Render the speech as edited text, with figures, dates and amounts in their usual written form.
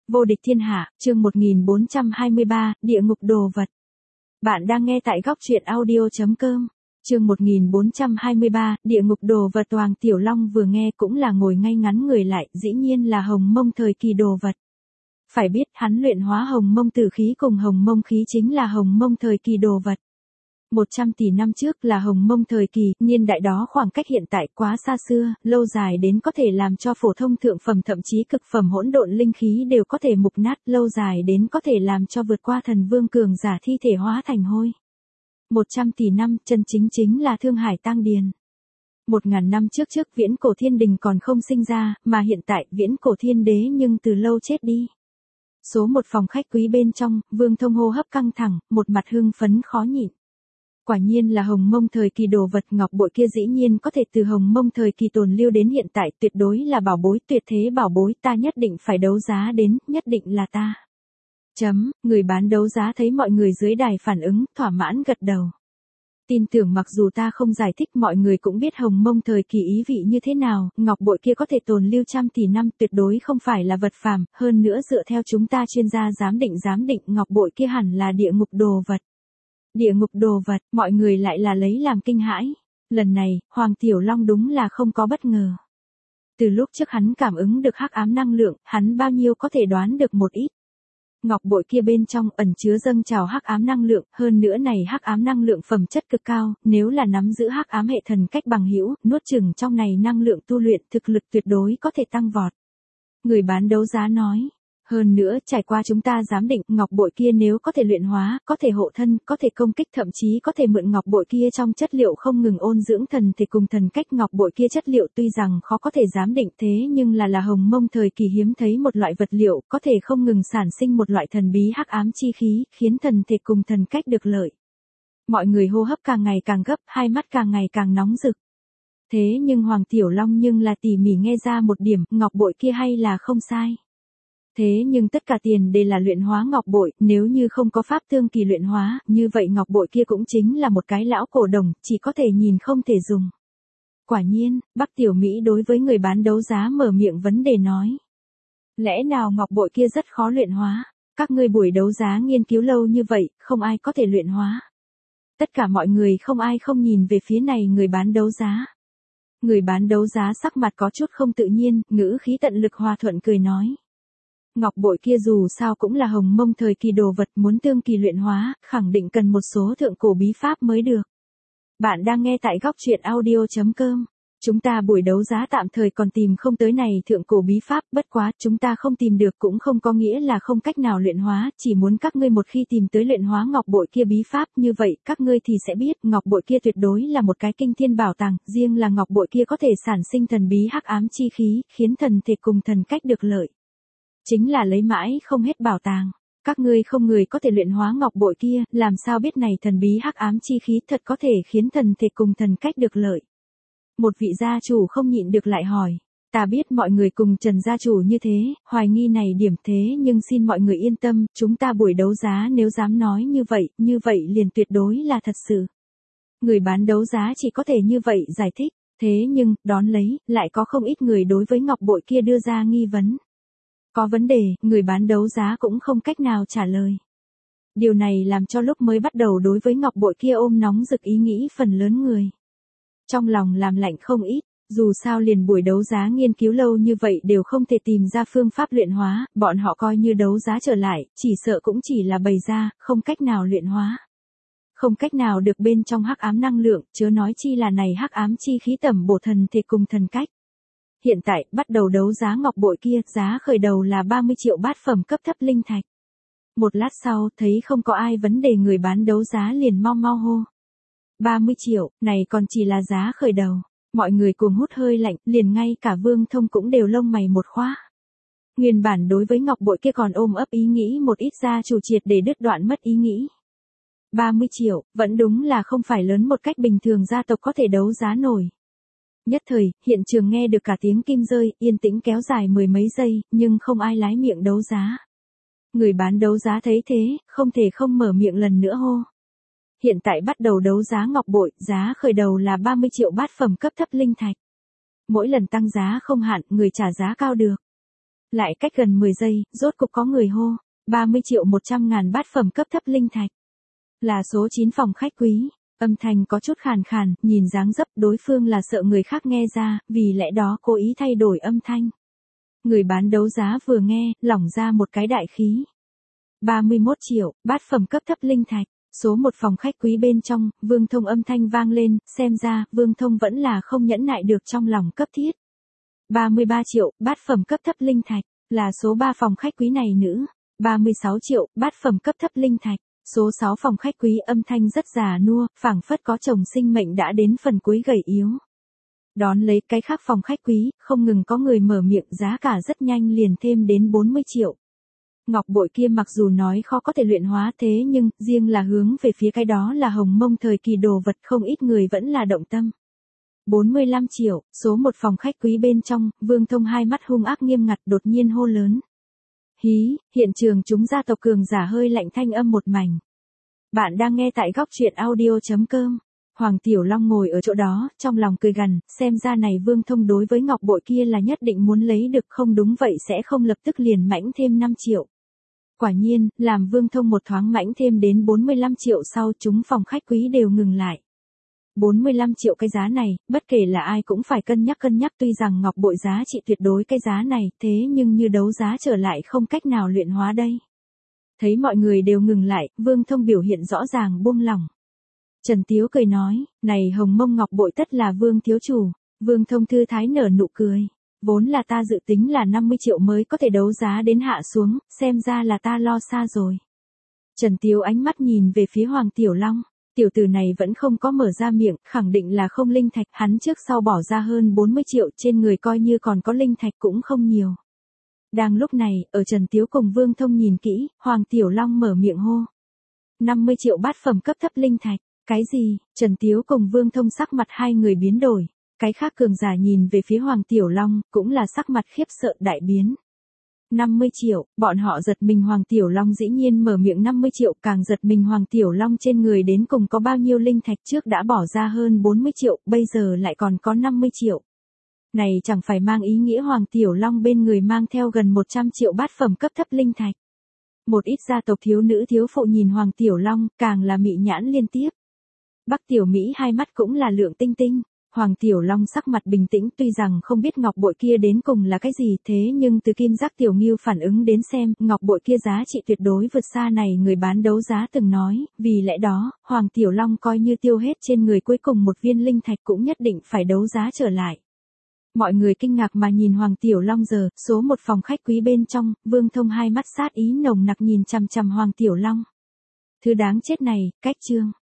Vô địch thiên hạ, chương 1423, địa ngục đồ vật. Bạn đang nghe tại góc truyện audio.com. Chương 1423, địa ngục đồ vật. Hoàng Tiểu Long vừa nghe cũng là ngồi ngay ngắn người lại, dĩ nhiên là Hồng Mông thời kỳ đồ vật. Phải biết hắn luyện hóa Hồng Mông tử khí cùng Hồng Mông khí chính là Hồng Mông thời kỳ đồ vật. 100 tỷ năm trước là Hồng Mông thời kỳ, niên đại đó khoảng cách hiện tại quá xa xưa, lâu dài đến có thể làm cho phổ thông thượng phẩm thậm chí cực phẩm hỗn độn linh khí đều có thể mục nát, lâu dài đến có thể làm cho vượt qua thần vương cường giả thi thể hóa thành hôi. 100 tỷ năm, chân chính là Thương Hải Tang Điền. 1000 năm trước Viễn Cổ Thiên Đình còn không sinh ra, mà hiện tại Viễn Cổ Thiên Đế nhưng từ lâu chết đi. Số một phòng khách quý bên trong, Vương Thông hô hấp căng thẳng, một mặt hưng phấn khó nhịn. Quả nhiên là Hồng Mông thời kỳ đồ vật, ngọc bội kia dĩ nhiên có thể từ Hồng Mông thời kỳ tồn lưu đến hiện tại, tuyệt đối là bảo bối, tuyệt thế bảo bối, ta nhất định phải đấu giá đến, nhất định là ta. Người bán đấu giá thấy mọi người dưới đài phản ứng, thỏa mãn gật đầu. Tin tưởng mặc dù ta không giải thích mọi người cũng biết Hồng Mông thời kỳ ý vị như thế nào, ngọc bội kia có thể tồn lưu trăm tỷ năm, tuyệt đối không phải là vật phàm, hơn nữa dựa theo chúng ta chuyên gia giám định ngọc bội kia hẳn là địa ngục đồ vật. Địa ngục đồ vật, mọi người lại là lấy làm kinh hãi. Lần này, Hoàng Tiểu Long đúng là không có bất ngờ. Từ lúc trước hắn cảm ứng được hắc ám năng lượng, hắn bao nhiêu có thể đoán được một ít. Ngọc bội kia bên trong ẩn chứa dâng trào hắc ám năng lượng, hơn nữa này hắc ám năng lượng phẩm chất cực cao, nếu là nắm giữ hắc ám hệ thần cách bằng hữu, nuốt chửng trong này năng lượng tu luyện, thực lực tuyệt đối có thể tăng vọt. Người bán đấu giá nói. Hơn nữa, trải qua chúng ta giám định, ngọc bội kia nếu có thể luyện hóa, có thể hộ thân, có thể công kích, thậm chí có thể mượn ngọc bội kia trong chất liệu không ngừng ôn dưỡng thần thể cùng thần cách. Ngọc bội kia chất liệu tuy rằng khó có thể giám định thế nhưng là Hồng Mông thời kỳ hiếm thấy một loại vật liệu, có thể không ngừng sản sinh một loại thần bí hắc ám chi khí, khiến thần thể cùng thần cách được lợi. Mọi người hô hấp càng ngày càng gấp, hai mắt càng ngày càng nóng rực. Thế nhưng Hoàng Tiểu Long nhưng là tỉ mỉ nghe ra một điểm, ngọc bội kia hay là không sai. Thế nhưng tất cả tiền đề là luyện hóa ngọc bội, nếu như không có pháp tương kỳ luyện hóa, như vậy ngọc bội kia cũng chính là một cái lão cổ đồng, chỉ có thể nhìn không thể dùng. Quả nhiên, Bắc Tiểu Mỹ đối với người bán đấu giá mở miệng vấn đề nói. Lẽ nào ngọc bội kia rất khó luyện hóa? Các ngươi buổi đấu giá nghiên cứu lâu như vậy, không ai có thể luyện hóa. Tất cả mọi người không ai không nhìn về phía này người bán đấu giá. Người bán đấu giá sắc mặt có chút không tự nhiên, ngữ khí tận lực hòa thuận cười nói. Ngọc bội kia dù sao cũng là Hồng Mông thời kỳ đồ vật, muốn tương kỳ luyện hóa, khẳng định cần một số thượng cổ bí pháp mới được. Bạn đang nghe tại góc truyện audio.com. Chúng ta buổi đấu giá tạm thời còn tìm không tới này thượng cổ bí pháp, bất quá, chúng ta không tìm được cũng không có nghĩa là không cách nào luyện hóa, chỉ muốn các ngươi một khi tìm tới luyện hóa ngọc bội kia bí pháp, như vậy, các ngươi thì sẽ biết, ngọc bội kia tuyệt đối là một cái kinh thiên bảo tàng, riêng là ngọc bội kia có thể sản sinh thần bí hắc ám chi khí, khiến thần thể cùng thần cách được lợi. Chính là lấy mãi không hết bảo tàng. Các ngươi không người có thể luyện hóa ngọc bội kia, làm sao biết này thần bí hắc ám chi khí thật có thể khiến thần thể cùng thần cách được lợi. Một vị gia chủ không nhịn được lại hỏi. Ta biết mọi người cùng Trần gia chủ như thế, hoài nghi này điểm thế nhưng xin mọi người yên tâm, chúng ta buổi đấu giá nếu dám nói như vậy liền tuyệt đối là thật sự. Người bán đấu giá chỉ có thể như vậy giải thích, thế nhưng, đón lấy, lại có không ít người đối với ngọc bội kia đưa ra nghi vấn. Có vấn đề, người bán đấu giá cũng không cách nào trả lời. Điều này làm cho lúc mới bắt đầu đối với ngọc bội kia ôm nóng rực ý nghĩ phần lớn người. Trong lòng làm lạnh không ít, dù sao liền buổi đấu giá nghiên cứu lâu như vậy đều không thể tìm ra phương pháp luyện hóa, bọn họ coi như đấu giá trở lại, chỉ sợ cũng chỉ là bày ra, không cách nào luyện hóa. Không cách nào được bên trong hắc ám năng lượng, chớ nói chi là này hắc ám chi khí tẩm bổ thần thể cùng thần cách. Hiện tại, bắt đầu đấu giá ngọc bội kia, giá khởi đầu là 30 triệu bát phẩm cấp thấp linh thạch. Một lát sau, thấy không có ai vấn đề người bán đấu giá liền mau hô. 30 triệu, này còn chỉ là giá khởi đầu. Mọi người cuồng hút hơi lạnh, liền ngay cả Vương Thông cũng đều lông mày một khóa. Nguyên bản đối với ngọc bội kia còn ôm ấp ý nghĩ một ít gia chủ triệt để đứt đoạn mất ý nghĩ. 30 triệu, vẫn đúng là không phải lớn một cách bình thường gia tộc có thể đấu giá nổi. Nhất thời, hiện trường nghe được cả tiếng kim rơi, yên tĩnh kéo dài mười mấy giây, nhưng không ai lái miệng đấu giá. Người bán đấu giá thấy thế, không thể không mở miệng lần nữa hô. Hiện tại bắt đầu đấu giá ngọc bội, giá khởi đầu là 30 triệu bát phẩm cấp thấp linh thạch. Mỗi lần tăng giá không hạn, người trả giá cao được. Lại cách gần 10 giây, rốt cục có người hô, 30.100.000 bát phẩm cấp thấp linh thạch. Là số 9 phòng khách quý. Âm thanh có chút khàn khàn, nhìn dáng dấp đối phương là sợ người khác nghe ra, vì lẽ đó cố ý thay đổi âm thanh. Người bán đấu giá vừa nghe, lỏng ra một cái đại khí. 31 triệu, bát phẩm cấp thấp linh thạch. Số một phòng khách quý bên trong, Vương Thông âm thanh vang lên, xem ra, Vương Thông vẫn là không nhẫn nại được trong lòng cấp thiết. 33 triệu, bát phẩm cấp thấp linh thạch, là số 3 phòng khách quý này nữ. 36 triệu, bát phẩm cấp thấp linh thạch. Số 6 phòng khách quý âm thanh rất già nua, phảng phất có chồng sinh mệnh đã đến phần cuối gầy yếu. Đón lấy cái khác phòng khách quý, không ngừng có người mở miệng, giá cả rất nhanh liền thêm đến 40 triệu. Ngọc bội kia mặc dù nói khó có thể luyện hóa thế nhưng, riêng là hướng về phía cái đó là hồng mông thời kỳ đồ vật không ít người vẫn là động tâm. 45 triệu, số một phòng khách quý bên trong, Vương Thông hai mắt hung ác nghiêm ngặt đột nhiên hô lớn. Hí, hiện trường chúng gia tộc cường giả hơi lạnh thanh âm một mảnh. Bạn đang nghe tại góc truyện audio.com. Hoàng Tiểu Long ngồi ở chỗ đó, trong lòng cười gằn, xem ra này Vương Thông đối với ngọc bội kia là nhất định muốn lấy được, không đúng vậy sẽ không lập tức liền mãnh thêm 5 triệu. Quả nhiên, làm Vương Thông một thoáng mãnh thêm đến 45 triệu sau chúng phòng khách quý đều ngừng lại. 45 triệu cái giá này, bất kể là ai cũng phải cân nhắc tuy rằng ngọc bội giá trị tuyệt đối cái giá này, thế nhưng như đấu giá trở lại không cách nào luyện hóa đây. Thấy mọi người đều ngừng lại, Vương Thông biểu hiện rõ ràng buông lỏng. Trần Tiếu cười nói, này hồng mông ngọc bội tất là Vương thiếu chủ. Vương Thông thư thái nở nụ cười. Vốn là ta dự tính là 50 triệu mới có thể đấu giá đến hạ xuống, xem ra là ta lo xa rồi. Trần Tiếu ánh mắt nhìn về phía Hoàng Tiểu Long. Tiểu tử này vẫn không có mở ra miệng, khẳng định là không linh thạch, hắn trước sau bỏ ra hơn 40 triệu trên người coi như còn có linh thạch cũng không nhiều. Đang lúc này, ở Trần Tiếu cùng Vương Thông nhìn kỹ, Hoàng Tiểu Long mở miệng hô. 50 triệu bát phẩm cấp thấp linh thạch, cái gì? Trần Tiếu cùng Vương Thông sắc mặt hai người biến đổi. Cái khác cường giả nhìn về phía Hoàng Tiểu Long, cũng là sắc mặt khiếp sợ đại biến. 50 triệu, bọn họ giật mình Hoàng Tiểu Long dĩ nhiên mở miệng 50 triệu, càng giật mình Hoàng Tiểu Long trên người đến cùng có bao nhiêu linh thạch, trước đã bỏ ra hơn 40 triệu, bây giờ lại còn có 50 triệu. Này chẳng phải mang ý nghĩa Hoàng Tiểu Long bên người mang theo gần 100 triệu bát phẩm cấp thấp linh thạch. Một ít gia tộc thiếu nữ thiếu phụ nhìn Hoàng Tiểu Long, càng là mị nhãn liên tiếp. Bắc Tiểu Mỹ hai mắt cũng là lượng tinh tinh. Hoàng Tiểu Long sắc mặt bình tĩnh, tuy rằng không biết ngọc bội kia đến cùng là cái gì, thế nhưng từ kim giác Tiểu Ngưu phản ứng đến xem, ngọc bội kia giá trị tuyệt đối vượt xa này người bán đấu giá từng nói, vì lẽ đó, Hoàng Tiểu Long coi như tiêu hết trên người cuối cùng một viên linh thạch cũng nhất định phải đấu giá trở lại. Mọi người kinh ngạc mà nhìn Hoàng Tiểu Long giờ, số một phòng khách quý bên trong, Vương Thông hai mắt sát ý nồng nặc nhìn chằm chằm Hoàng Tiểu Long. Thứ đáng chết này, cách chương.